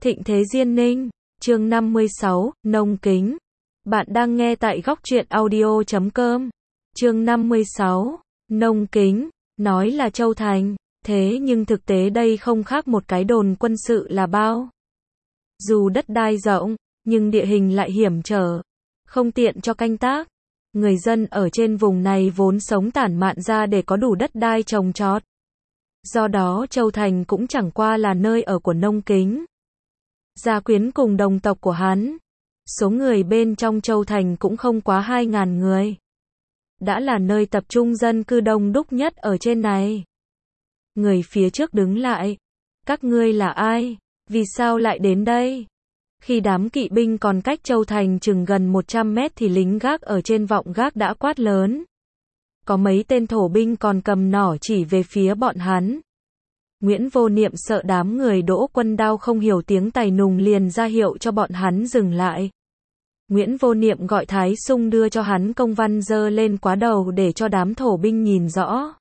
Thịnh thế Diên Ninh, chương 56, Nông Kính. Bạn đang nghe tại góc truyện audio.com. Chương 56, Nông Kính, nói là Châu Thành, thế nhưng thực tế đây không khác một cái đồn quân sự là bao. Dù đất đai rộng, nhưng địa hình lại hiểm trở, không tiện cho canh tác. Người dân ở trên vùng này vốn sống tản mạn ra để có đủ đất đai trồng trọt. Do đó Châu Thành cũng chẳng qua là nơi ở của Nông Kính. Gia Quyến cùng đồng tộc của hắn. Số người bên trong Châu Thành cũng không quá 2.000 người. Đã là nơi tập trung dân cư đông đúc nhất ở trên này. Người phía trước đứng lại. Các ngươi là ai? Vì sao lại đến đây? Khi đám kỵ binh còn cách Châu Thành chừng gần 100 mét thì lính gác ở trên vọng gác đã quát lớn. Có mấy tên thổ binh còn cầm nỏ chỉ về phía bọn hắn. Nguyễn Vô Niệm sợ đám người Đỗ Quân Đao không hiểu tiếng Tài Nùng liền ra hiệu cho bọn hắn dừng lại. Nguyễn Vô Niệm gọi Thái Sung đưa cho hắn công văn giơ lên quá đầu để cho đám thổ binh nhìn rõ.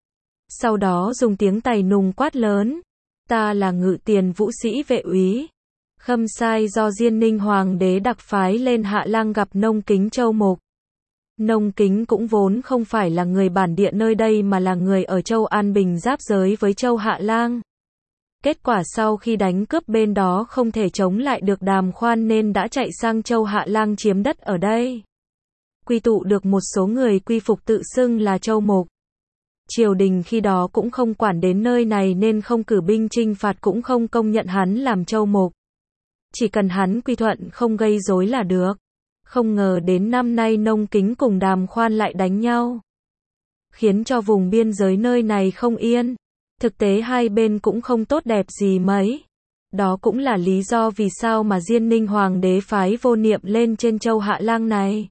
Sau đó dùng tiếng Tài Nùng quát lớn. Ta là Ngự Tiền Vũ Sĩ Vệ úy Khâm Sai do Diên Ninh Hoàng đế đặc phái lên Hạ Lang gặp Nông Kính Châu Mục. Nông Kính cũng vốn không phải là người bản địa nơi đây mà là người ở Châu An Bình giáp giới với Châu Hạ Lang. Kết quả sau khi đánh cướp bên đó không thể chống lại được Đàm Khoan nên đã chạy sang Châu Hạ Lang chiếm đất ở đây. Quy tụ được một số người quy phục tự xưng là Châu Mục. Triều đình khi đó cũng không quản đến nơi này nên không cử binh chinh phạt cũng không công nhận hắn làm Châu Mục. Chỉ cần hắn quy thuận không gây rối là được. Không ngờ đến năm nay Nông Kính cùng Đàm Khoan lại đánh nhau. Khiến cho vùng biên giới nơi này không yên. Thực tế hai bên cũng không tốt đẹp gì mấy. Đó cũng là lý do vì sao mà Diên Ninh Hoàng đế phái Vô Niệm lên trên Châu Hạ Lang này.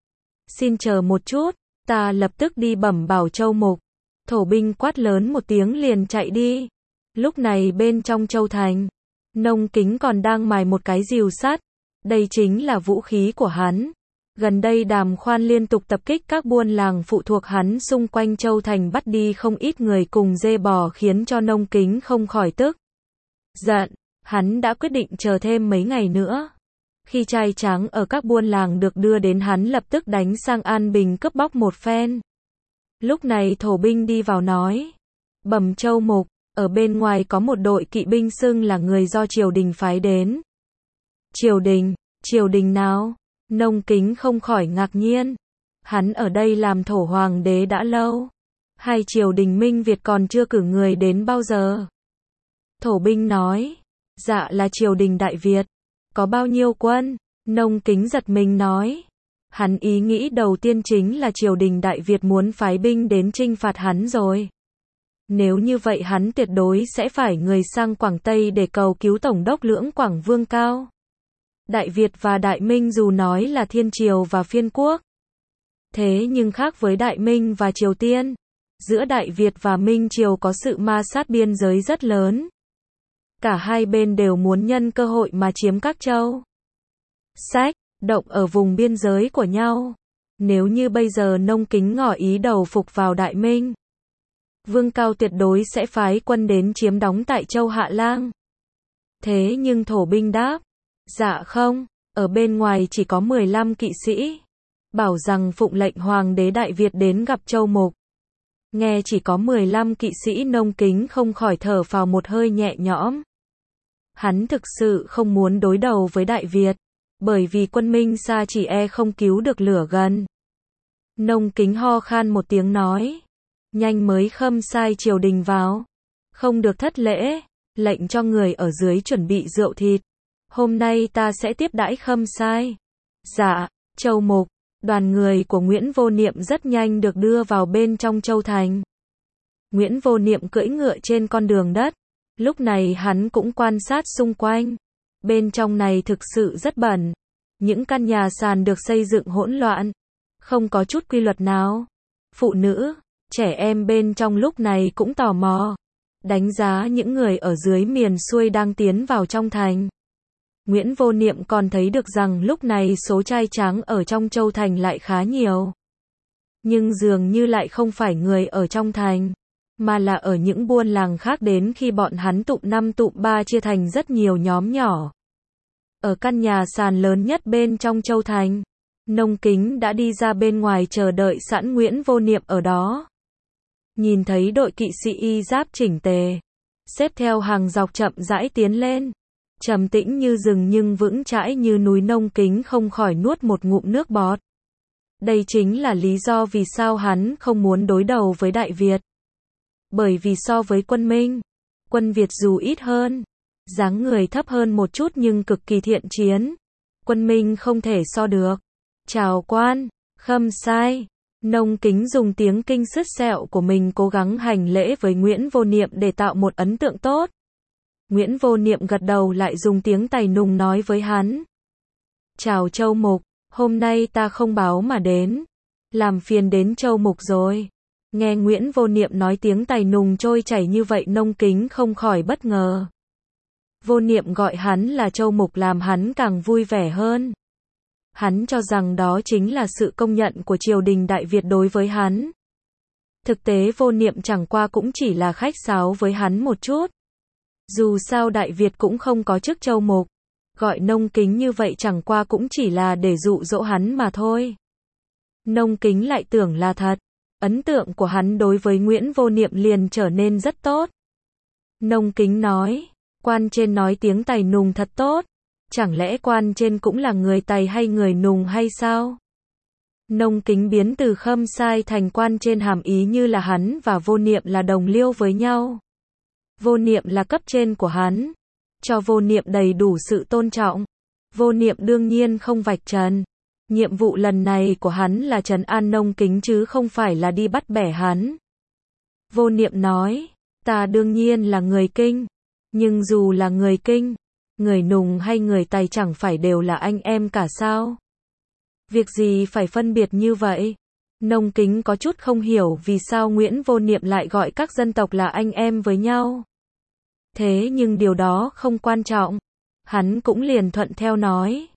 Xin chờ một chút, ta lập tức đi bẩm bảo Châu Mục. Thổ binh quát lớn một tiếng liền chạy đi. Lúc này bên trong Châu Thành, Nông Kính còn đang mài một cái rìu sắt. Đây chính là vũ khí của hắn. Gần đây Đàm Khoan liên tục tập kích các buôn làng phụ thuộc hắn xung quanh Châu Thành bắt đi không ít người cùng dê bò khiến cho Nông Kính không khỏi tức giận. Hắn đã quyết định chờ thêm mấy ngày nữa. Khi trai tráng ở các buôn làng được đưa đến hắn lập tức đánh sang An Bình cướp bóc một phen. Lúc này thổ binh đi vào nói. Bẩm Châu Mục, ở bên ngoài có một đội kỵ binh xưng là người do triều đình phái đến. Triều đình nào? Nông Kính không khỏi ngạc nhiên. Hắn ở đây làm thổ hoàng đế đã lâu. Hay triều đình Minh Việt còn chưa cử người đến bao giờ? Thổ binh nói. Dạ là triều đình Đại Việt. Có bao nhiêu quân? Nông Kính giật mình nói. Hắn ý nghĩ đầu tiên chính là triều đình Đại Việt muốn phái binh đến trinh phạt hắn rồi. Nếu như vậy hắn tuyệt đối sẽ phải người sang Quảng Tây để cầu cứu Tổng đốc Lưỡng Quảng Vương Cao. Đại Việt và Đại Minh dù nói là thiên triều và phiên quốc. Thế nhưng khác với Đại Minh và Triều Tiên. Giữa Đại Việt và Minh Triều có sự ma sát biên giới rất lớn. Cả hai bên đều muốn nhân cơ hội mà chiếm các châu. Động ở vùng biên giới của nhau. Nếu như bây giờ Nông Kính ngỏ ý đầu phục vào Đại Minh. Vương Cao tuyệt đối sẽ phái quân đến chiếm đóng tại Châu Hạ Lang. Thế nhưng thổ binh đáp. Dạ không, ở bên ngoài chỉ có 15 kỵ sĩ. Bảo rằng phụng lệnh Hoàng đế Đại Việt đến gặp Châu Mục. Nghe chỉ có 15 kỵ sĩ Nông Kính không khỏi thở phào một hơi nhẹ nhõm. Hắn thực sự không muốn đối đầu với Đại Việt. Bởi vì quân Minh xa chỉ không cứu được lửa gần. Nông Kính ho khan một tiếng nói. Nhanh mới Khâm Sai triều đình vào. Không được thất lễ. Lệnh cho người ở dưới chuẩn bị rượu thịt. Hôm nay ta sẽ tiếp đãi Khâm Sai. Dạ, Châu Mục. Đoàn người của Nguyễn Vô Niệm rất nhanh được đưa vào bên trong Châu Thành. Nguyễn Vô Niệm cưỡi ngựa trên con đường đất. Lúc này hắn cũng quan sát xung quanh. Bên trong này thực sự rất bẩn. Những căn nhà sàn được xây dựng hỗn loạn. Không có chút quy luật nào. Phụ nữ, trẻ em bên trong lúc này cũng tò mò. Đánh giá những người ở dưới miền xuôi đang tiến vào trong thành. Nguyễn Vô Niệm còn thấy được rằng lúc này số trai tráng ở trong Châu Thành lại khá nhiều. Nhưng dường như lại không phải người ở trong thành. mà là ở những buôn làng khác đến khi bọn hắn tụm 5 tụm 3 chia thành rất nhiều nhóm nhỏ. Ở căn nhà sàn lớn nhất bên trong Châu Thành, Nông Kính đã đi ra bên ngoài chờ đợi sẵn Nguyễn Vô Niệm ở đó. Nhìn thấy đội kỵ sĩ y giáp chỉnh tề, xếp theo hàng dọc chậm rãi tiến lên, trầm tĩnh như rừng nhưng vững chãi như núi, Nông Kính không khỏi nuốt một ngụm nước bọt. Đây chính là lý do vì sao hắn không muốn đối đầu với Đại Việt. Bởi vì so với quân Minh, quân Việt dù ít hơn, dáng người thấp hơn một chút nhưng cực kỳ thiện chiến, quân Minh không thể so được. Chào quan, Khâm sai. Nông Kính dùng tiếng Kinh sứt sẹo của mình cố gắng hành lễ với Nguyễn Vô Niệm để tạo một ấn tượng tốt. Nguyễn Vô Niệm gật đầu lại dùng tiếng Tài Nùng nói với hắn. Chào Châu Mục, hôm nay ta không báo mà đến. Làm phiền đến Châu Mục rồi. Nghe Nguyễn Vô Niệm nói tiếng Tài Nùng trôi chảy như vậy, Nông Kính không khỏi bất ngờ. Vô Niệm gọi hắn là Châu Mục làm hắn càng vui vẻ hơn. Hắn cho rằng đó chính là sự công nhận của triều đình Đại Việt đối với hắn. Thực tế Vô Niệm chẳng qua cũng chỉ là khách sáo với hắn một chút. Dù sao Đại Việt cũng không có chức Châu Mục, gọi Nông Kính như vậy chẳng qua cũng chỉ là để dụ dỗ hắn mà thôi. Nông Kính lại tưởng là thật, ấn tượng của hắn đối với Nguyễn Vô Niệm liền trở nên rất tốt. Nông Kính nói, quan trên nói tiếng Tài Nùng thật tốt, chẳng lẽ quan trên cũng là người Tài hay người Nùng hay sao? Nông Kính biến từ Khâm sai thành quan trên hàm ý như là hắn và Vô Niệm là đồng liêu với nhau. Vô Niệm là cấp trên của hắn, cho Vô Niệm đầy đủ sự tôn trọng. Vô Niệm đương nhiên không vạch trần. Nhiệm vụ lần này của hắn là trấn an Nông Kính chứ không phải là đi bắt bẻ hắn. Vô Niệm nói, ta đương nhiên là người Kinh, nhưng dù là người Kinh, người Nùng hay người Tài chẳng phải đều là anh em cả sao? Việc gì phải phân biệt như vậy? Nông Kính có chút không hiểu vì sao Nguyễn Vô Niệm lại gọi các dân tộc là anh em với nhau. Thế nhưng điều đó không quan trọng. Hắn cũng liền thuận theo nói.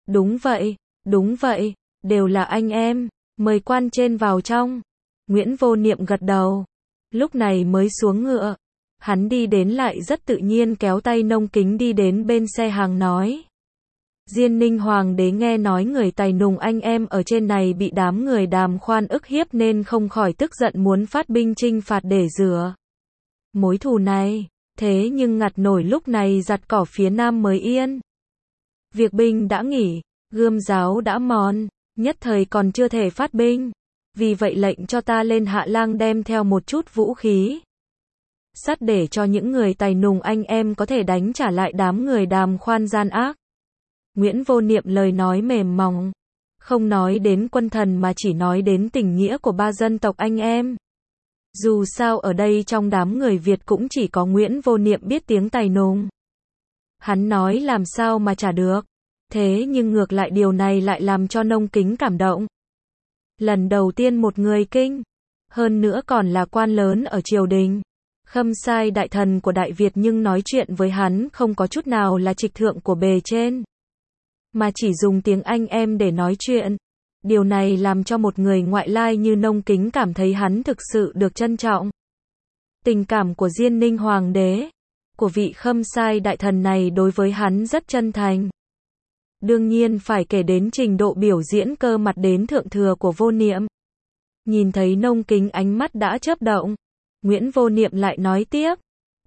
Đúng vậy, đều là anh em, mời quan trên vào trong. Nguyễn Vô Niệm gật đầu. Lúc này mới xuống ngựa. Hắn đi đến lại rất tự nhiên kéo tay Nông Kính đi đến bên xe hàng nói. Diên Ninh Hoàng đế nghe nói người Tài Nùng anh em ở trên này bị đám người Đàm Khoan ức hiếp nên không khỏi tức giận muốn phát binh chinh phạt để rửa mối thù này. Thế nhưng ngặt nổi lúc này giặt cỏ phía Nam mới yên. Việc binh đã nghỉ, gươm giáo đã mòn, nhất thời còn chưa thể phát binh. Vì vậy lệnh cho ta lên Hạ Lang đem theo một chút vũ khí sắt để cho những người Tài Nùng anh em có thể đánh trả lại đám người Đàm Khoan gian ác. Nguyễn Vô Niệm lời nói mềm mỏng, không nói đến quân thần mà chỉ nói đến tình nghĩa của ba dân tộc anh em. Dù sao ở đây trong đám người Việt cũng chỉ có Nguyễn Vô Niệm biết tiếng Tài Nùng. Hắn nói làm sao mà trả được. Thế nhưng ngược lại điều này lại làm cho Nông Kính cảm động. Lần đầu tiên một người Kinh, hơn nữa còn là quan lớn ở triều đình, Khâm sai đại thần của Đại Việt nhưng nói chuyện với hắn không có chút nào là trịch thượng của bề trên, mà chỉ dùng tiếng anh em để nói chuyện. Điều này làm cho một người ngoại lai như Nông Kính cảm thấy hắn thực sự được trân trọng. Tình cảm của Diên Ninh Hoàng đế, của vị Khâm sai đại thần này đối với hắn rất chân thành. Đương nhiên phải kể đến trình độ biểu diễn cơ mặt đến thượng thừa của Vô Niệm. Nhìn thấy Nông Kính ánh mắt đã chớp động, Nguyễn Vô Niệm lại nói tiếp.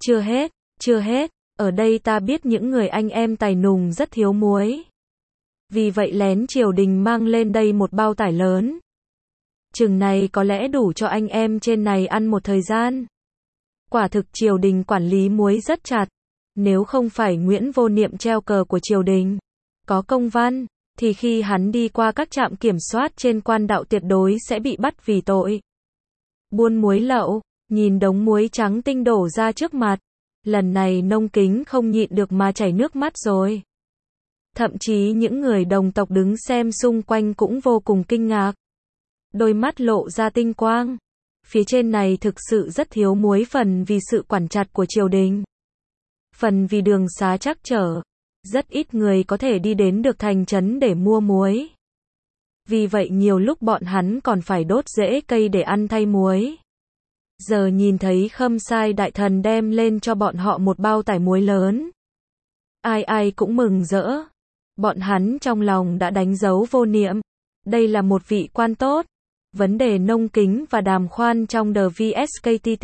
Chưa hết, ở đây ta biết những người anh em Tài Nùng rất thiếu muối. Vì vậy lén triều đình mang lên đây một bao tải lớn. Chừng này có lẽ đủ cho anh em trên này ăn một thời gian. Quả thực triều đình quản lý muối rất chặt. Nếu không phải Nguyễn Vô Niệm treo cờ của triều đình, có công văn, thì khi hắn đi qua các trạm kiểm soát trên quan đạo tuyệt đối sẽ bị bắt vì tội buôn muối lậu. Nhìn đống muối trắng tinh đổ ra trước mặt, lần này Nông Kính không nhịn được mà chảy nước mắt rồi. Thậm chí những người đồng tộc đứng xem xung quanh cũng vô cùng kinh ngạc. Đôi mắt lộ ra tinh quang. Phía trên này thực sự rất thiếu muối, phần vì sự quản chặt của triều đình, phần vì đường xá trắc trở. Rất ít người có thể đi đến được thành trấn để mua muối. Vì vậy nhiều lúc bọn hắn còn phải đốt rễ cây để ăn thay muối. Giờ nhìn thấy Khâm Sai đại thần đem lên cho bọn họ một bao tải muối lớn. Ai ai cũng mừng rỡ. Bọn hắn trong lòng đã đánh dấu vô niệm. Đây là một vị quan tốt. Vấn đề nông kính và đàm khoan trong The VSKTT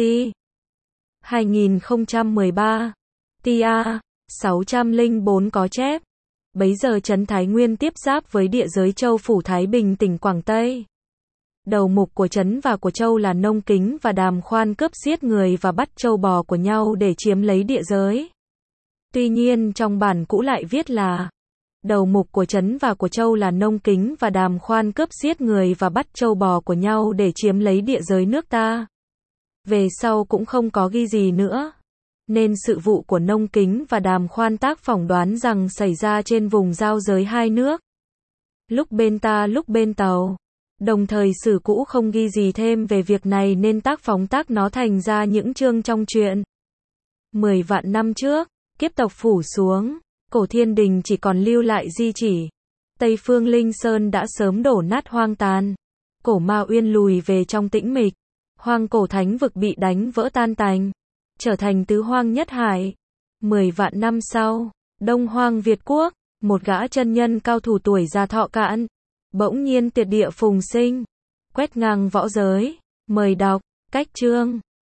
2013 TIA 604 có chép. Bấy giờ trấn Thái Nguyên tiếp giáp với địa giới Châu Phủ Thái Bình tỉnh Quảng Tây. Đầu mục của trấn và của Châu là nông kính và đàm khoan cướp giết người và bắt trâu bò của nhau để chiếm lấy địa giới. Tuy nhiên trong bản cũ lại viết là đầu mục của trấn và của Châu là nông kính và đàm khoan cướp giết người và bắt trâu bò của nhau để chiếm lấy địa giới nước ta. Về sau cũng không có ghi gì nữa. Nên sự vụ của nông kính và đàm khoan tác phỏng đoán rằng xảy ra trên vùng giao giới hai nước. Lúc bên ta lúc bên Tàu. Đồng thời sử cũ không ghi gì thêm về việc này nên tác phóng tác nó thành ra những chương trong truyện. 10 vạn năm trước, kiếp tộc phủ xuống, cổ thiên đình chỉ còn lưu lại di chỉ. Tây phương Linh Sơn đã sớm đổ nát hoang tàn. Cổ Ma Uyên lùi về trong tĩnh mịch. Hoang cổ thánh vực bị đánh vỡ tan tành. Trở thành tứ hoang nhất hải. 10 vạn năm sau, Đông Hoang Việt Quốc, một gã chân nhân cao thủ tuổi già thọ cạn, bỗng nhiên tuyệt địa phùng sinh, quét ngang võ giới. Mời đọc, cách chương.